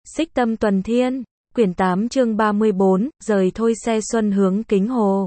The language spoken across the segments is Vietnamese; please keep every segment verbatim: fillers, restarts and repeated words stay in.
Xích Tâm Tuần Thiên, quyển tám chương ba mươi bốn, rời thôi xe xuân hướng Kính Hồ.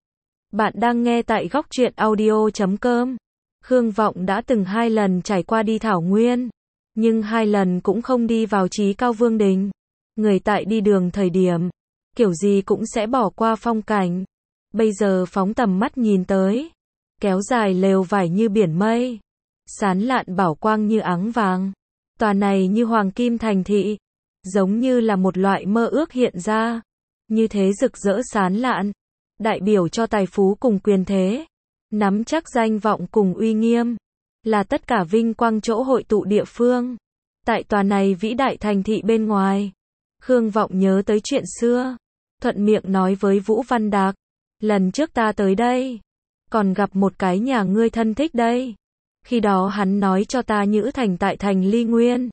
Bạn đang nghe tại góc truyện audio chấm com. Khương Vọng đã từng hai lần trải qua đi Thảo Nguyên, nhưng hai lần cũng không đi vào Chí Cao Vương Đình. Người tại đi đường thời điểm, kiểu gì cũng sẽ bỏ qua phong cảnh. Bây giờ phóng tầm mắt nhìn tới, kéo dài lều vải như biển mây, sán lạn bảo quang như áng vàng. Tòa này như hoàng kim thành thị, giống như là một loại mơ ước hiện ra, như thế rực rỡ sán lạn, đại biểu cho tài phú cùng quyền thế, nắm chắc danh vọng cùng uy nghiêm, là tất cả vinh quang chỗ hội tụ địa phương. Tại tòa này vĩ đại thành thị bên ngoài, Khương Vọng nhớ tới chuyện xưa, thuận miệng nói với Vũ Văn Đạc, lần trước ta tới đây, còn gặp một cái nhà ngươi thân thích đây. Khi đó hắn nói cho ta Nhữ Thành tại thành Ly Nguyên.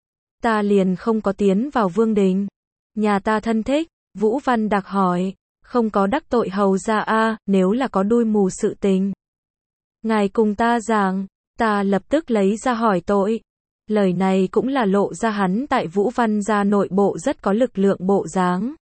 Ta liền không có tiến vào Vương Đình. Nhà ta thân thích, Vũ Văn Đạc hỏi, không có đắc tội hầu gia a, nếu là có đuôi mù sự tình. Ngài cùng ta giảng, ta lập tức lấy ra hỏi tội. Lời này cũng là lộ ra hắn tại Vũ Văn gia nội bộ rất có lực lượng bộ dáng.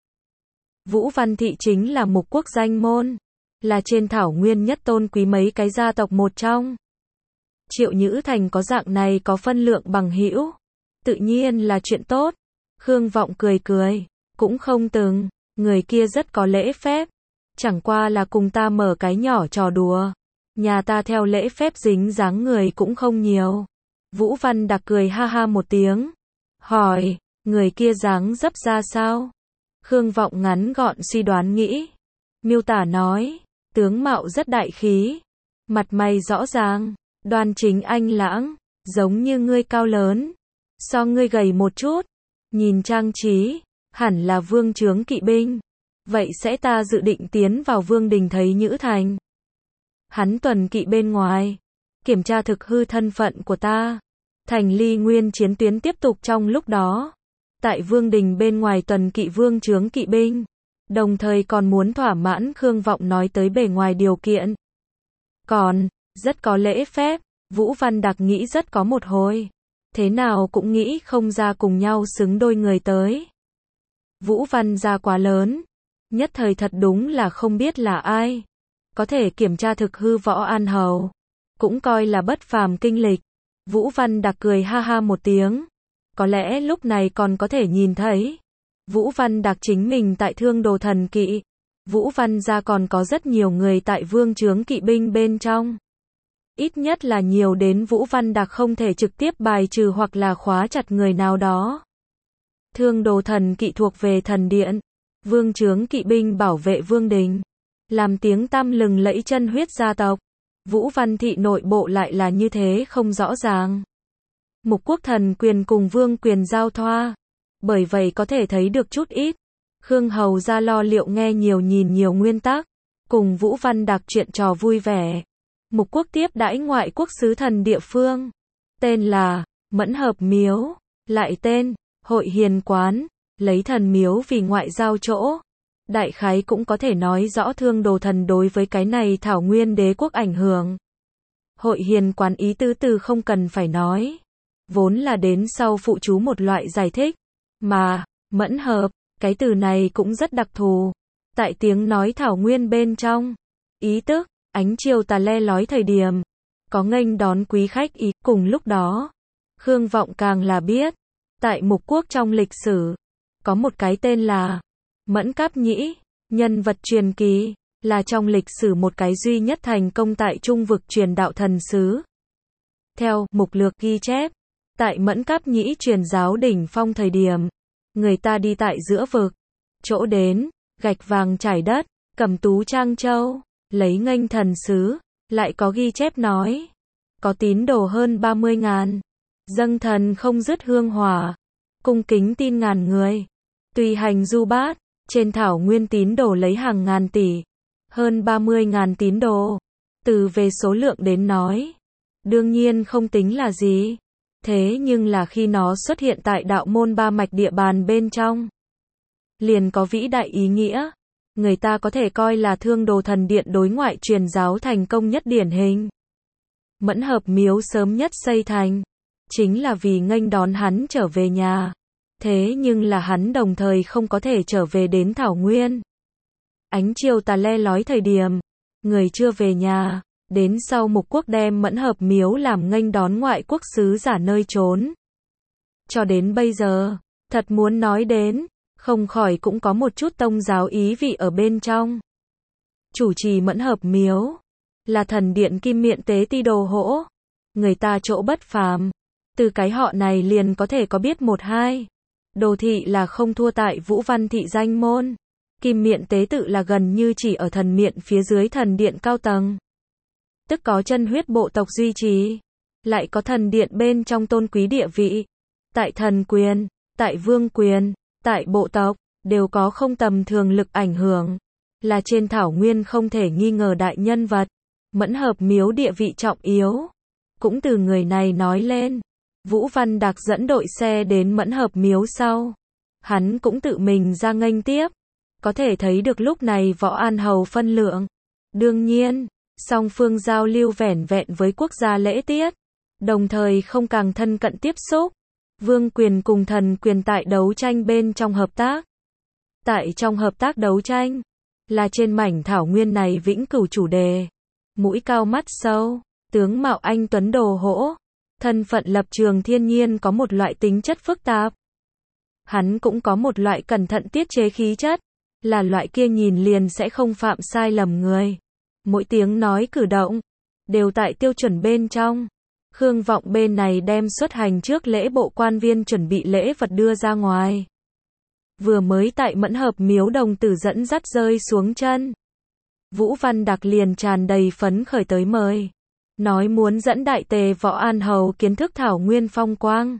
Vũ Văn thị chính là mục quốc danh môn, là trên Thảo Nguyên nhất tôn quý mấy cái gia tộc một trong. Triệu Nhữ Thành có dạng này có phân lượng bằng hữu, tự nhiên là chuyện tốt. Khương Vọng cười cười, cũng không từng, người kia rất có lễ phép, chẳng qua là cùng ta mở cái nhỏ trò đùa. Nhà ta theo lễ phép dính dáng người cũng không nhiều. Vũ Văn Đạc cười ha ha một tiếng, hỏi, người kia dáng dấp ra sao? Khương Vọng ngắn gọn suy đoán nghĩ, miêu tả nói, tướng mạo rất đại khí, mặt mày rõ ràng, đoan chính anh lãng, giống như ngươi cao lớn, so ngươi gầy một chút, nhìn trang trí, hẳn là vương chướng kỵ binh. Vậy sẽ ta dự định tiến vào Vương Đình thấy Nhữ Thành. Hắn tuần kỵ bên ngoài, kiểm tra thực hư thân phận của ta. Thành Ly Nguyên chiến tuyến tiếp tục trong lúc đó. Tại Vương Đình bên ngoài tuần kỵ vương chướng kỵ binh. Đồng thời còn muốn thỏa mãn Khương Vọng nói tới bề ngoài điều kiện. Còn, rất có lễ phép, Vũ Văn Đạc nghĩ rất có một hồi. Thế nào cũng nghĩ không ra cùng nhau xứng đôi người tới. Vũ Văn gia quá lớn, nhất thời thật đúng là không biết là ai. Có thể kiểm tra thực hư Võ An Hầu, cũng coi là bất phàm kinh lịch. Vũ Văn Đạc cười ha ha một tiếng, có lẽ lúc này còn có thể nhìn thấy. Vũ Văn Đạc chính mình tại Thương Đồ Thần Kỵ, Vũ Văn gia còn có rất nhiều người tại vương chướng kỵ binh bên trong. Ít nhất là nhiều đến Vũ Văn Đạc không thể trực tiếp bài trừ hoặc là khóa chặt người nào đó. Thương Đồ Thần Kỵ thuộc về thần điện, vương chướng kỵ binh bảo vệ Vương Đình, làm tiếng tăm lừng lẫy chân huyết gia tộc. Vũ Văn thị nội bộ lại là như thế không rõ ràng. Mục quốc thần quyền cùng vương quyền giao thoa, bởi vậy có thể thấy được chút ít. Khương hầu ra lo liệu nghe nhiều nhìn nhiều nguyên tắc, cùng Vũ Văn Đạc chuyện trò vui vẻ. Mục quốc tiếp đãi ngoại quốc sứ thần địa phương, tên là Mẫn Hợp Miếu, lại tên Hội Hiền Quán, lấy thần miếu vì ngoại giao chỗ. Đại khái cũng có thể nói rõ Thương Đồ Thần đối với cái này Thảo Nguyên đế quốc ảnh hưởng. Hội Hiền Quán ý tứ từ không cần phải nói, vốn là đến sau phụ chú một loại giải thích, mà Mẫn Hợp, cái từ này cũng rất đặc thù. Tại tiếng nói Thảo Nguyên bên trong, ý tức ánh chiều tà le lói thời điểm, có nghênh đón quý khách ý. Cùng lúc đó, Khương Vọng càng là biết, tại mục quốc trong lịch sử, có một cái tên là Mẫn Cáp Nhĩ, nhân vật truyền kỳ, là trong lịch sử một cái duy nhất thành công tại trung vực truyền đạo thần sứ. Theo mục lược ghi chép, tại Mẫn Cáp Nhĩ truyền giáo đỉnh phong thời điểm, người ta đi tại giữa vực, chỗ đến, gạch vàng trải đất, cầm tú trang châu, lấy nghênh thần sứ. Lại có ghi chép nói, có tín đồ hơn ba mươi ngàn, dâng thần không dứt hương hỏa, cung kính tin ngàn người, tùy hành du bát. Trên Thảo Nguyên tín đồ lấy hàng ngàn tỷ, hơn ba mươi ngàn tín đồ. Từ về số lượng đến nói, đương nhiên không tính là gì. Thế nhưng là khi nó xuất hiện tại đạo môn ba mạch địa bàn bên trong, liền có vĩ đại ý nghĩa. Người ta có thể coi là Thương Đồ Thần Điện đối ngoại truyền giáo thành công nhất điển hình. Mẫn Hợp Miếu sớm nhất xây thành, chính là vì nghênh đón hắn trở về nhà. Thế nhưng là hắn đồng thời không có thể trở về đến Thảo Nguyên. Ánh chiều tà le lói thời điểm, người chưa về nhà, đến sau Mục Quốc đem Mẫn Hợp Miếu làm nghênh đón ngoại quốc sứ giả nơi trốn. Cho đến bây giờ, thật muốn nói đến, không khỏi cũng có một chút tông giáo ý vị ở bên trong. Chủ trì Mẫn Hợp Miếu, là thần điện Kim Miện Tế Ti Đồ Hỗ, người ta chỗ bất phàm. Từ cái họ này liền có thể có biết một hai. Đồ thị là không thua tại Vũ Văn thị danh môn. Kim Miện Tế Tự là gần như chỉ ở thần miện phía dưới thần điện cao tầng. Tức có chân huyết bộ tộc duy trì. Lại có thần điện bên trong tôn quý địa vị. Tại thần quyền, tại vương quyền, tại bộ tộc, đều có không tầm thường lực ảnh hưởng. Là trên Thảo Nguyên không thể nghi ngờ đại nhân vật. Mẫn Hợp Miếu địa vị trọng yếu. Cũng từ người này nói lên. Vũ Văn Đạc dẫn đội xe đến Mẫn Hợp Miếu sau. Hắn cũng tự mình ra nghênh tiếp. Có thể thấy được lúc này Võ An Hầu phân lượng. Đương nhiên, song phương giao lưu vẻn vẹn với quốc gia lễ tiết. Đồng thời không càng thân cận tiếp xúc. Vương quyền cùng thần quyền tại đấu tranh bên trong hợp tác. Tại trong hợp tác đấu tranh, là trên mảnh Thảo Nguyên này vĩnh cửu chủ đề. Mũi cao mắt sâu, tướng mạo anh tuấn Đồ Hỗ. Thân phận lập trường thiên nhiên có một loại tính chất phức tạp. Hắn cũng có một loại cẩn thận tiết chế khí chất. Là loại kia nhìn liền sẽ không phạm sai lầm người. Mỗi tiếng nói cử động, đều tại tiêu chuẩn bên trong. Khương Vọng bên này đem xuất hành trước lễ bộ quan viên chuẩn bị lễ vật đưa ra ngoài. Vừa mới tại Mẫn Hợp Miếu đồng tử dẫn dắt rơi xuống chân. Vũ Văn Đạc liền tràn đầy phấn khởi tới mời. Nói muốn dẫn đại tề Võ An Hầu kiến thức Thảo Nguyên phong quang.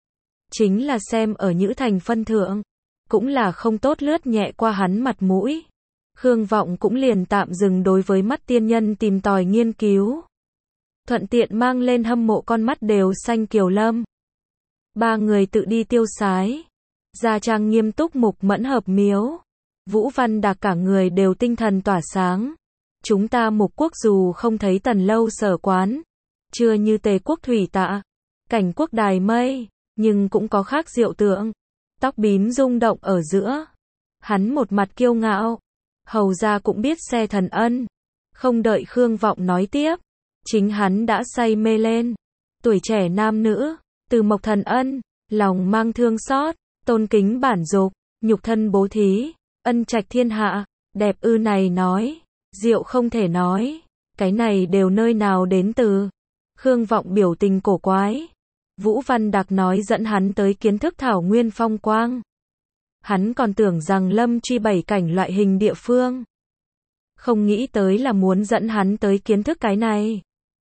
Chính là xem ở Nhữ Thành phân thượng. Cũng là không tốt lướt nhẹ qua hắn mặt mũi. Khương Vọng cũng liền tạm dừng đối với mắt tiên nhân tìm tòi nghiên cứu. Thuận tiện mang lên hâm mộ con mắt đều xanh Kiều Lâm. Ba người tự đi tiêu sái. Gia trang nghiêm túc Mục Mẫn Hợp Miếu. Vũ Văn Đạc cả người đều tinh thần tỏa sáng. Chúng ta Mục Quốc dù không thấy Tần Lâu sở quán. Chưa như Tề Quốc thủy tạ. Cảnh quốc đài mây. Nhưng cũng có khác diệu tượng. Tóc bím rung động ở giữa. Hắn một mặt kiêu ngạo. Hầu ra cũng biết xe thần ân. Không đợi Khương Vọng nói tiếp. Chính hắn đã say mê lên. Tuổi trẻ nam nữ. Từ Mộc Thần Ân. Lòng mang thương xót. Tôn kính bản dục. Nhục thân bố thí. Ân trạch thiên hạ. Đẹp ư này nói. Diệu không thể nói. Cái này đều nơi nào đến từ. Khương Vọng biểu tình cổ quái. Vũ Văn Đạc nói dẫn hắn tới kiến thức Thảo Nguyên phong quang. Hắn còn tưởng rằng Lâm Truy bảy cảnh loại hình địa phương. Không nghĩ tới là muốn dẫn hắn tới kiến thức cái này.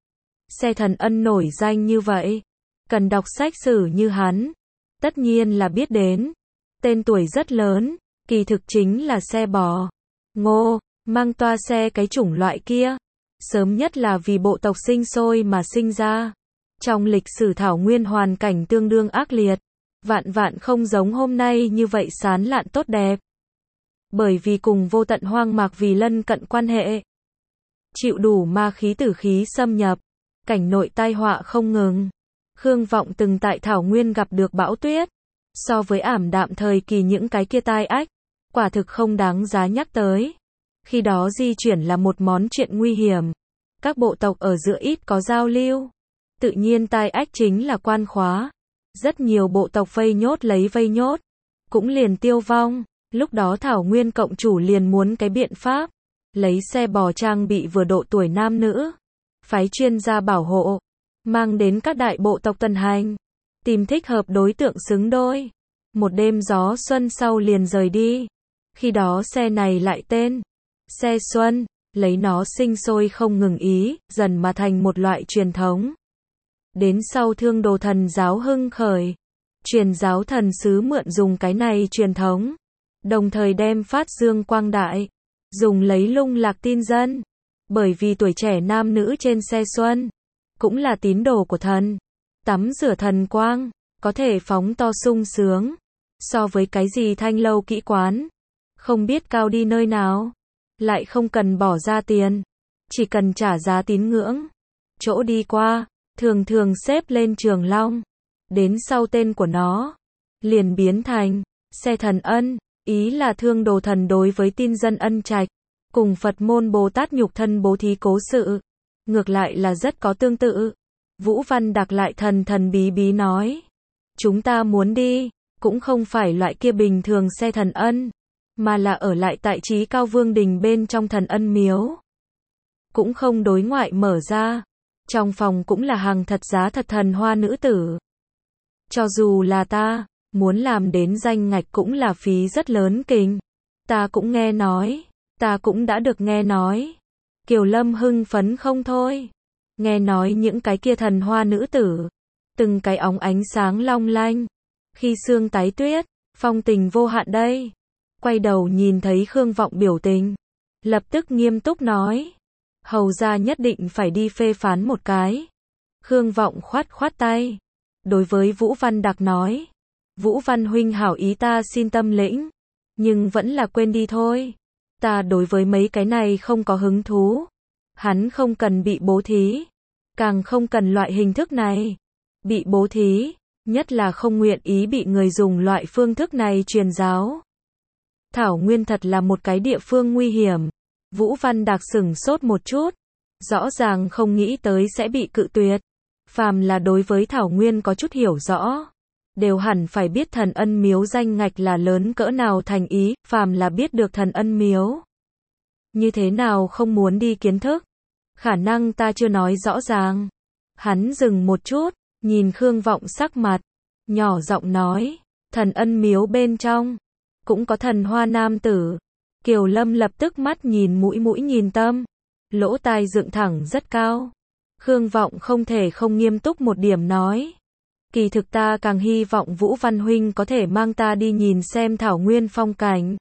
Xe thần ân nổi danh như vậy. Cần đọc sách sử như hắn. Tất nhiên là biết đến. Tên tuổi rất lớn. Kỳ thực chính là xe bò. Ngô, mang toa xe cái chủng loại kia. Sớm nhất là vì bộ tộc sinh sôi mà sinh ra. Trong lịch sử Thảo Nguyên hoàn cảnh tương đương ác liệt. Vạn vạn không giống hôm nay như vậy sán lạn tốt đẹp. Bởi vì cùng vô tận hoang mạc vì lân cận quan hệ. Chịu đủ ma khí tử khí xâm nhập. Cảnh nội tai họa không ngừng. Khương Vọng từng tại Thảo Nguyên gặp được bão tuyết. So với ảm đạm thời kỳ những cái kia tai ách. Quả thực không đáng giá nhắc tới. Khi đó di chuyển là một món chuyện nguy hiểm. Các bộ tộc ở giữa ít có giao lưu. Tự nhiên tai ách chính là quan khóa. Rất nhiều bộ tộc vây nhốt lấy vây nhốt. Cũng liền tiêu vong. Lúc đó Thảo Nguyên cộng chủ liền muốn cái biện pháp. Lấy xe bò trang bị vừa độ tuổi nam nữ. Phái chuyên gia bảo hộ. Mang đến các đại bộ tộc tuần hành. Tìm thích hợp đối tượng xứng đôi. Một đêm gió xuân sau liền rời đi. Khi đó xe này lại tên. Xe Xuân. Lấy nó sinh sôi không ngừng ý. Dần mà thành một loại truyền thống. Đến sau Thương Đồ thần giáo hưng khởi. Truyền giáo thần sứ mượn dùng cái này truyền thống. Đồng thời đem phát dương quang đại. Dùng lấy lung lạc tin dân. Bởi vì tuổi trẻ nam nữ trên xe Xuân. Cũng là tín đồ của thần. Tắm rửa thần quang. Có thể phóng to sung sướng. So với cái gì thanh lâu kỹ quán. Không biết cao đi nơi nào. Lại không cần bỏ ra tiền. Chỉ cần trả giá tín ngưỡng. Chỗ đi qua. Thường thường xếp lên Trường Long. Đến sau tên của nó. liền biến thành xe thần ân, ý là thương đồ thần đối với tin dân ân trạch, cùng Phật môn Bồ Tát nhục thân bố thí cố sự, ngược lại là rất có tương tự. Vũ Văn Đạc lại thần thần bí bí nói, chúng ta muốn đi, cũng không phải loại kia bình thường xe thần ân, mà là ở lại tại Chí Cao Vương đình bên trong thần ân miếu. Cũng không đối ngoại mở ra, trong phòng cũng là hàng thật giá thật thần hoa nữ tử. Cho dù là ta, muốn làm đến danh ngạch cũng là phí rất lớn kình. Ta cũng nghe nói, ta cũng đã được nghe nói. Kiều Lâm hưng phấn không thôi. Nghe nói những cái kia thần hoa nữ tử, từng cái óng ánh sáng long lanh, khi sương tái tuyết, phong tình vô hạn đây. Quay đầu nhìn thấy Khương Vọng biểu tình, lập tức nghiêm túc nói, hầu gia nhất định phải đi phê phán một cái. Khương Vọng khoát khoát tay, đối với Vũ Văn Đạc nói, Vũ Văn huynh hảo ý ta xin tâm lĩnh, nhưng vẫn là quên đi thôi. Ta đối với mấy cái này không có hứng thú. Hắn không cần bị bố thí, càng không cần loại hình thức này. Bị bố thí, nhất là không nguyện ý bị người dùng loại phương thức này truyền giáo. Thảo Nguyên thật là một cái địa phương nguy hiểm. Vũ Văn Đạc sửng sốt một chút, rõ ràng không nghĩ tới sẽ bị cự tuyệt. Phàm là đối với Thảo Nguyên có chút hiểu rõ, đều hẳn phải biết thần ân miếu danh ngạch là lớn cỡ nào thành ý, phàm là biết được thần ân miếu. Như thế nào không muốn đi kiến thức? Khả năng ta chưa nói rõ ràng. Hắn dừng một chút, nhìn Khương Vọng sắc mặt, nhỏ giọng nói, thần ân miếu bên trong, cũng có thần hoa nam tử. Kiều Lâm lập tức mắt nhìn mũi mũi nhìn tâm, lỗ tai dựng thẳng rất cao. Khương Vọng không thể không nghiêm túc một điểm nói. Kỳ thực ta càng hy vọng Vũ Văn huynh có thể mang ta đi nhìn xem Thảo Nguyên phong cảnh.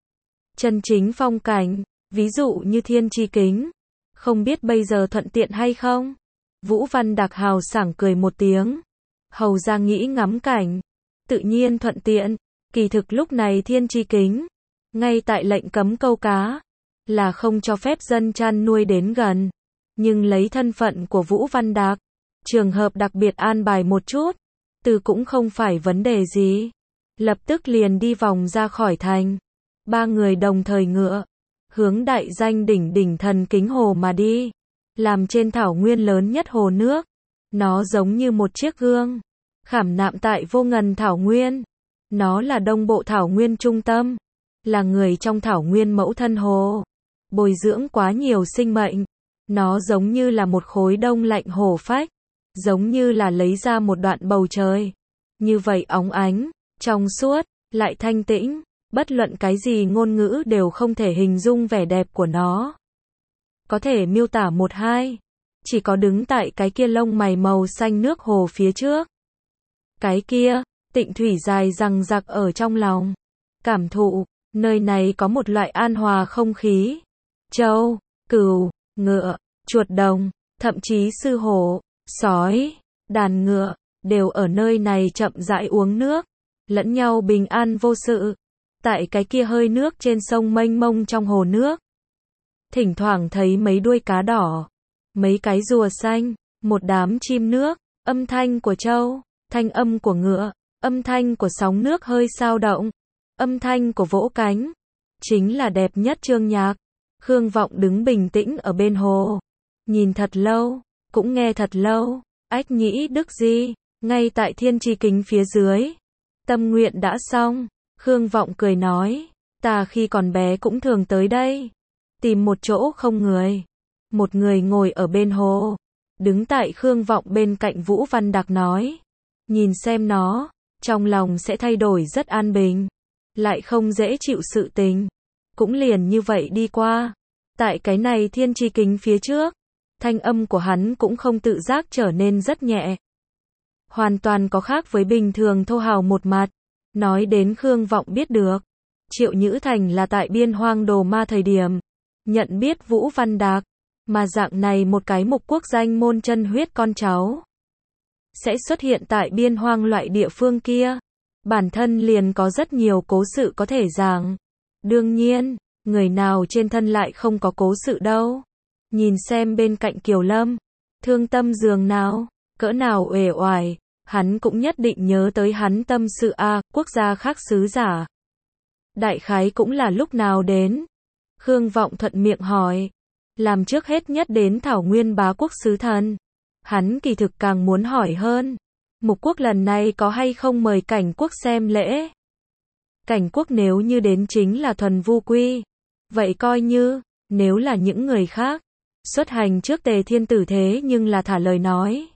Chân chính phong cảnh, ví dụ như Thiên Chi Kính. Không biết bây giờ thuận tiện hay không? Vũ Văn Đạc hào sảng cười một tiếng. Hầu ra nghĩ ngắm cảnh, tự nhiên thuận tiện. Kỳ thực lúc này Thiên Chi Kính, ngay tại lệnh cấm câu cá, là không cho phép dân chăn nuôi đến gần. Nhưng lấy thân phận của Vũ Văn Đạc, trường hợp đặc biệt an bài một chút, từ cũng không phải vấn đề gì. Lập tức liền đi vòng ra khỏi thành. Ba người đồng thời ngựa, hướng đại danh đỉnh đỉnh thần kính hồ mà đi. Làm trên Thảo Nguyên lớn nhất hồ nước. Nó giống như một chiếc gương, khảm nạm tại vô ngần Thảo Nguyên. Nó là đông bộ Thảo Nguyên trung tâm, là người trong Thảo Nguyên mẫu thân hồ, bồi dưỡng quá nhiều sinh mệnh. Nó giống như là một khối đông lạnh hổ phách, giống như là lấy ra một đoạn bầu trời. Như vậy óng ánh, trong suốt, lại thanh tĩnh, bất luận cái gì ngôn ngữ đều không thể hình dung vẻ đẹp của nó. Có thể miêu tả một hai, chỉ có đứng tại cái kia lông mày màu xanh nước hồ phía trước. Cái kia, tịnh thủy dài rằng rặc ở trong lòng. Cảm thụ, nơi này có một loại an hòa không khí. Trâu, cừu, ngựa, chuột đồng, thậm chí sư hổ, sói, đàn ngựa, đều ở nơi này chậm rãi uống nước, lẫn nhau bình an vô sự. Tại cái kia hơi nước trên sông mênh mông trong hồ nước, thỉnh thoảng thấy mấy đuôi cá đỏ, mấy cái rùa xanh, một đám chim nước, âm thanh của trâu, thanh âm của ngựa, âm thanh của sóng nước hơi sao động, âm thanh của vỗ cánh, chính là đẹp nhất chương nhạc. Khương Vọng đứng bình tĩnh ở bên hồ, nhìn thật lâu, cũng nghe thật lâu. Ách nhĩ đức di, ngay tại Thiên Chi Kính phía dưới. Tâm nguyện đã xong. Khương Vọng cười nói, ta khi còn bé cũng thường tới đây, tìm một chỗ không người. Một người ngồi ở bên hồ, đứng tại Khương Vọng bên cạnh Vũ Văn Đạc nói, nhìn xem nó, trong lòng sẽ thay đổi rất an bình, lại không dễ chịu sự tình. Cũng liền như vậy đi qua. Tại cái này Thiên Chi Kính phía trước, thanh âm của hắn cũng không tự giác trở nên rất nhẹ. Hoàn toàn có khác với bình thường thô hào một mặt. Nói đến Khương Vọng biết được, Triệu Nhữ Thành là tại biên hoang đồ ma thời điểm, nhận biết Vũ Văn Đạc, mà dạng này một cái mục quốc danh môn chân huyết con cháu, sẽ xuất hiện tại biên hoang loại địa phương kia. Bản thân liền có rất nhiều cố sự có thể giảng. Đương nhiên, người nào trên thân lại không có cố sự đâu. Nhìn xem bên cạnh Kiều Lâm, thương tâm giường nào, cỡ nào uể oải, hắn cũng nhất định nhớ tới hắn tâm sự a, quốc gia khác sứ giả. Đại khái cũng là lúc nào đến? Khương Vọng thuận miệng hỏi. Làm trước hết nhất đến Thảo Nguyên bá quốc sứ thần. Hắn kỳ thực càng muốn hỏi hơn. Mục quốc lần này có hay không mời Cảnh quốc xem lễ? Cảnh quốc nếu như đến chính là thuần vu quy. Vậy coi như, nếu là những người khác, xuất hành trước Tề Thiên Tử thế nhưng là thả lời nói.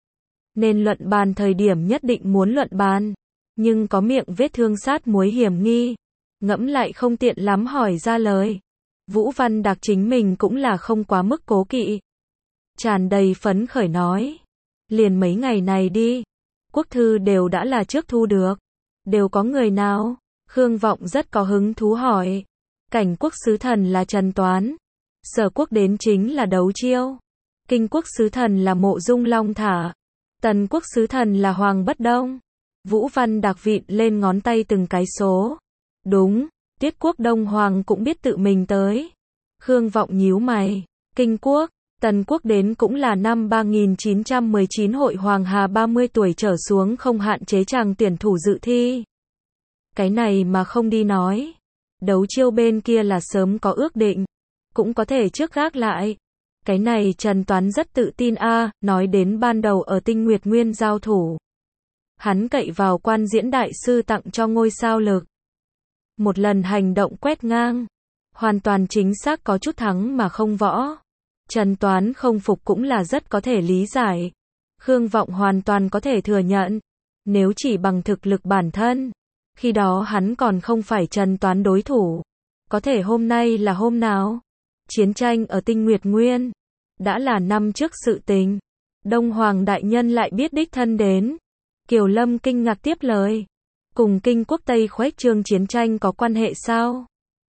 Nên luận bàn thời điểm nhất định muốn luận bàn. Nhưng có miệng vết thương sát muối hiểm nghi. Ngẫm lại không tiện lắm hỏi ra lời. Vũ Văn Đạc chính mình cũng là không quá mức cố kỵ. Tràn đầy phấn khởi nói. Liền mấy ngày này đi. Quốc thư đều đã là trước thu được. Đều có người nào? Khương Vọng rất có hứng thú hỏi. Cảnh quốc sứ thần là Trần Toán. Sở quốc đến chính là Đấu Chiêu. Kinh quốc sứ thần là Mộ Dung Long Thả. Tần quốc sứ thần là Hoàng Bất Đông. Vũ Văn Đạc vịn lên ngón tay từng cái số. Đúng, Tiết quốc Đông Hoàng cũng biết tự mình tới. Khương Vọng nhíu mày. Kinh quốc, Tần quốc đến cũng là năm ba nghìn chín trăm mười chín Hội Hoàng Hà ba mươi tuổi trở xuống không hạn chế chàng tuyển thủ dự thi. Cái này mà không đi nói. Đấu Chiêu bên kia là sớm có ước định. Cũng có thể trước gác lại. Cái này Trần Toán rất tự tin a, à, nói đến ban đầu ở Tinh Nguyệt Nguyên giao thủ. Hắn cậy vào quan diễn đại sư tặng cho ngôi sao lực. Một lần hành động quét ngang. Hoàn toàn chính xác có chút thắng mà không võ. Trần Toán không phục cũng là rất có thể lý giải. Khương Vọng hoàn toàn có thể thừa nhận. Nếu chỉ bằng thực lực bản thân. Khi đó hắn còn không phải Trần Toán đối thủ. Có thể hôm nay là hôm nào? Chiến tranh ở Tinh Nguyệt Nguyên. Đã là năm trước sự tình. Đông Hoàng đại nhân lại biết đích thân đến. Kiều Lâm kinh ngạc tiếp lời. Cùng Kinh quốc Tây khuếch trương chiến tranh có quan hệ sao?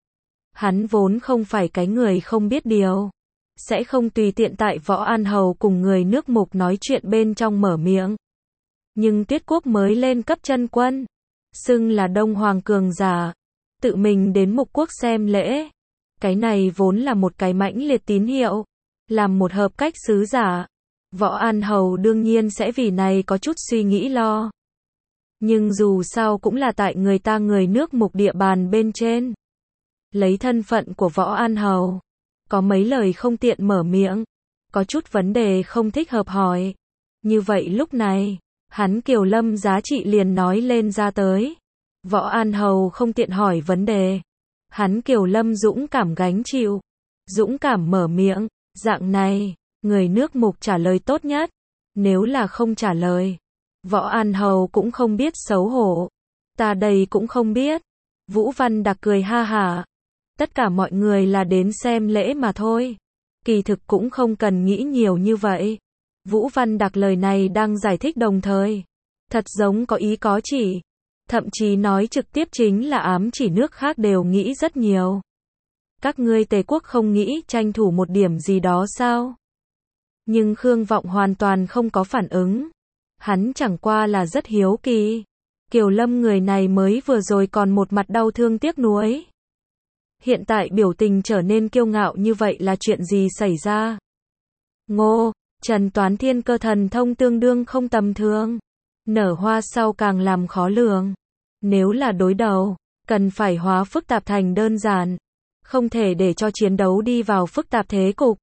Hắn vốn không phải cái người không biết điều. Sẽ không tùy tiện tại Võ An Hầu cùng người nước Mục nói chuyện bên trong mở miệng. Nhưng Tuyết quốc mới lên cấp chân quân. Xưng là Đông Hoàng cường giả. Tự mình đến Mục quốc xem lễ. Cái này vốn là một cái mãnh liệt tín hiệu. Làm một hợp cách sứ giả. Võ An Hầu đương nhiên sẽ vì này có chút suy nghĩ lo. Nhưng dù sao cũng là tại người ta người nước Mục địa bàn bên trên. Lấy thân phận của Võ An Hầu. Có mấy lời không tiện mở miệng. Có chút vấn đề không thích hợp hỏi. Như vậy lúc này, hắn Kiều Lâm giá trị liền nói lên ra tới. Võ An Hầu không tiện hỏi vấn đề. Hắn Kiều Lâm dũng cảm gánh chịu. Dũng cảm mở miệng. Dạng này, người nước Mục trả lời tốt nhất. Nếu là không trả lời, Võ An Hầu cũng không biết xấu hổ. Ta đây cũng không biết. Vũ Văn Đạc cười ha hả. Tất cả mọi người là đến xem lễ mà thôi. Kỳ thực cũng không cần nghĩ nhiều như vậy. Vũ Văn Đạc lời này đang giải thích đồng thời. Thật giống có ý có chỉ. Thậm chí nói trực tiếp chính là ám chỉ nước khác đều nghĩ rất nhiều. Các ngươi Tề quốc không nghĩ tranh thủ một điểm gì đó sao? Nhưng Khương Vọng hoàn toàn không có phản ứng. Hắn chẳng qua là rất hiếu kỳ. Kiều Lâm người này mới vừa rồi còn một mặt đau thương tiếc nuối. Hiện tại biểu tình trở nên kiêu ngạo như vậy là chuyện gì xảy ra? Ngô, Trần Toán thiên cơ thần thông tương đương không tầm thường. Nở hoa sau càng làm khó lường. Nếu là đối đầu, cần phải hóa phức tạp thành đơn giản. Không thể để cho chiến đấu đi vào phức tạp thế cục.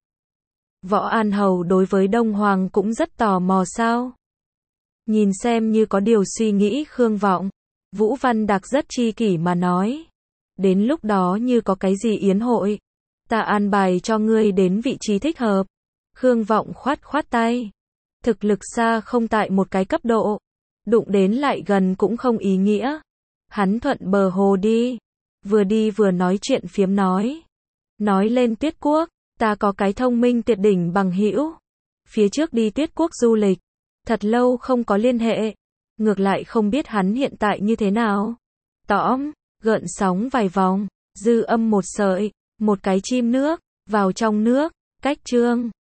Võ An Hầu đối với Đông Hoàng cũng rất tò mò sao? Nhìn xem như có điều suy nghĩ Khương Vọng. Vũ Văn Đạc rất chi kỷ mà nói. Đến lúc đó như có cái gì yến hội. Ta an bài cho ngươi đến vị trí thích hợp. Khương Vọng khoát khoát tay. Thực lực xa không tại một cái cấp độ. Đụng đến lại gần cũng không ý nghĩa. Hắn thuận bờ hồ đi. Vừa đi vừa nói chuyện phiếm nói. Nói lên Tuyết quốc. Ta có cái thông minh tuyệt đỉnh bằng hữu. Phía trước đi Tuyết quốc du lịch. Thật lâu không có liên hệ. Ngược lại không biết hắn hiện tại như thế nào. Tõm, gợn sóng vài vòng. Dư âm một sợi. Một cái chim nước. Vào trong nước. Cách chương.